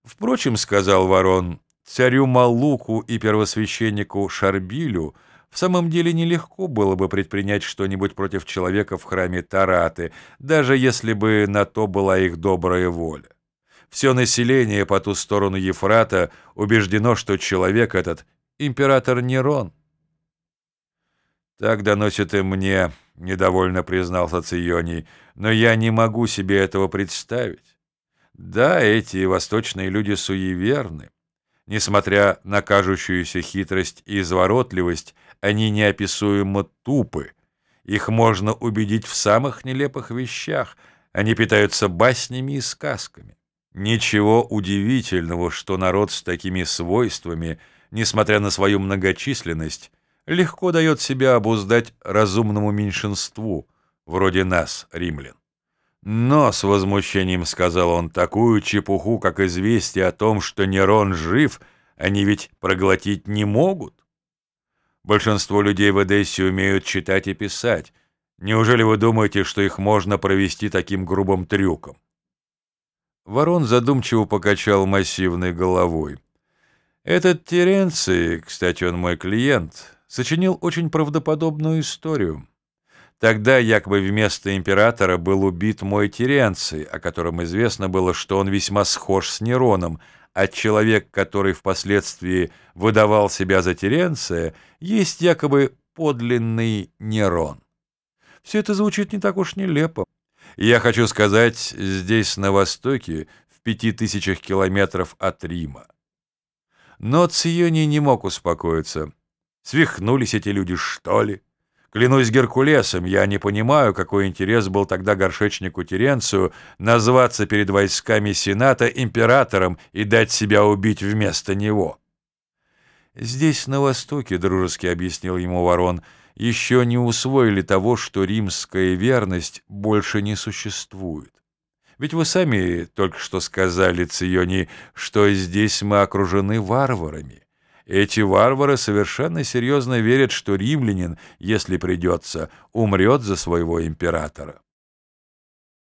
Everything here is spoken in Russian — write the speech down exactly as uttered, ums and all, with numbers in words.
Впрочем, — сказал Ворон, — царю Маллуку и первосвященнику Шарбилю в самом деле нелегко было бы предпринять что-нибудь против человека в храме Тараты, даже если бы на то была их добрая воля. Все население по ту сторону Ефрата убеждено, что человек этот — император Нерон. «Так доносят и мне», — недовольно признался Ционий, — «но я не могу себе этого представить. Да, эти восточные люди суеверны. Несмотря на кажущуюся хитрость и изворотливость, они неописуемо тупы. Их можно убедить в самых нелепых вещах. Они питаются баснями и сказками. Ничего удивительного, что народ с такими свойствами, несмотря на свою многочисленность, легко дает себя обуздать разумному меньшинству, вроде нас, римлян. Но, с возмущением сказал он, такую чепуху, как известие о том, что Нерон жив, они ведь проглотить не могут. Большинство людей в Эдессе умеют читать и писать. Неужели вы думаете, что их можно провести таким грубым трюком? Ворон задумчиво покачал массивной головой. Этот Теренций, кстати, он мой клиент, сочинил очень правдоподобную историю. Тогда якобы вместо императора был убит мой Теренций, о котором известно было, что он весьма схож с Нероном, а человек, который впоследствии выдавал себя за Теренция, есть якобы подлинный Нерон. Все это звучит не так уж нелепо. Я хочу сказать, здесь, на востоке, в пяти тысячах километров от Рима. Но Ционий не мог успокоиться. Свихнулись эти люди, что ли? Клянусь Геркулесом, я не понимаю, какой интерес был тогда горшечнику Теренцию назваться перед войсками Сената императором и дать себя убить вместо него. Здесь, на востоке, — дружески объяснил ему Ворон, — еще не усвоили того, что римская верность больше не существует. Ведь вы сами только что сказали, Ционий, что здесь мы окружены варварами. Эти варвары совершенно серьезно верят, что римлянин, если придется, умрет за своего императора.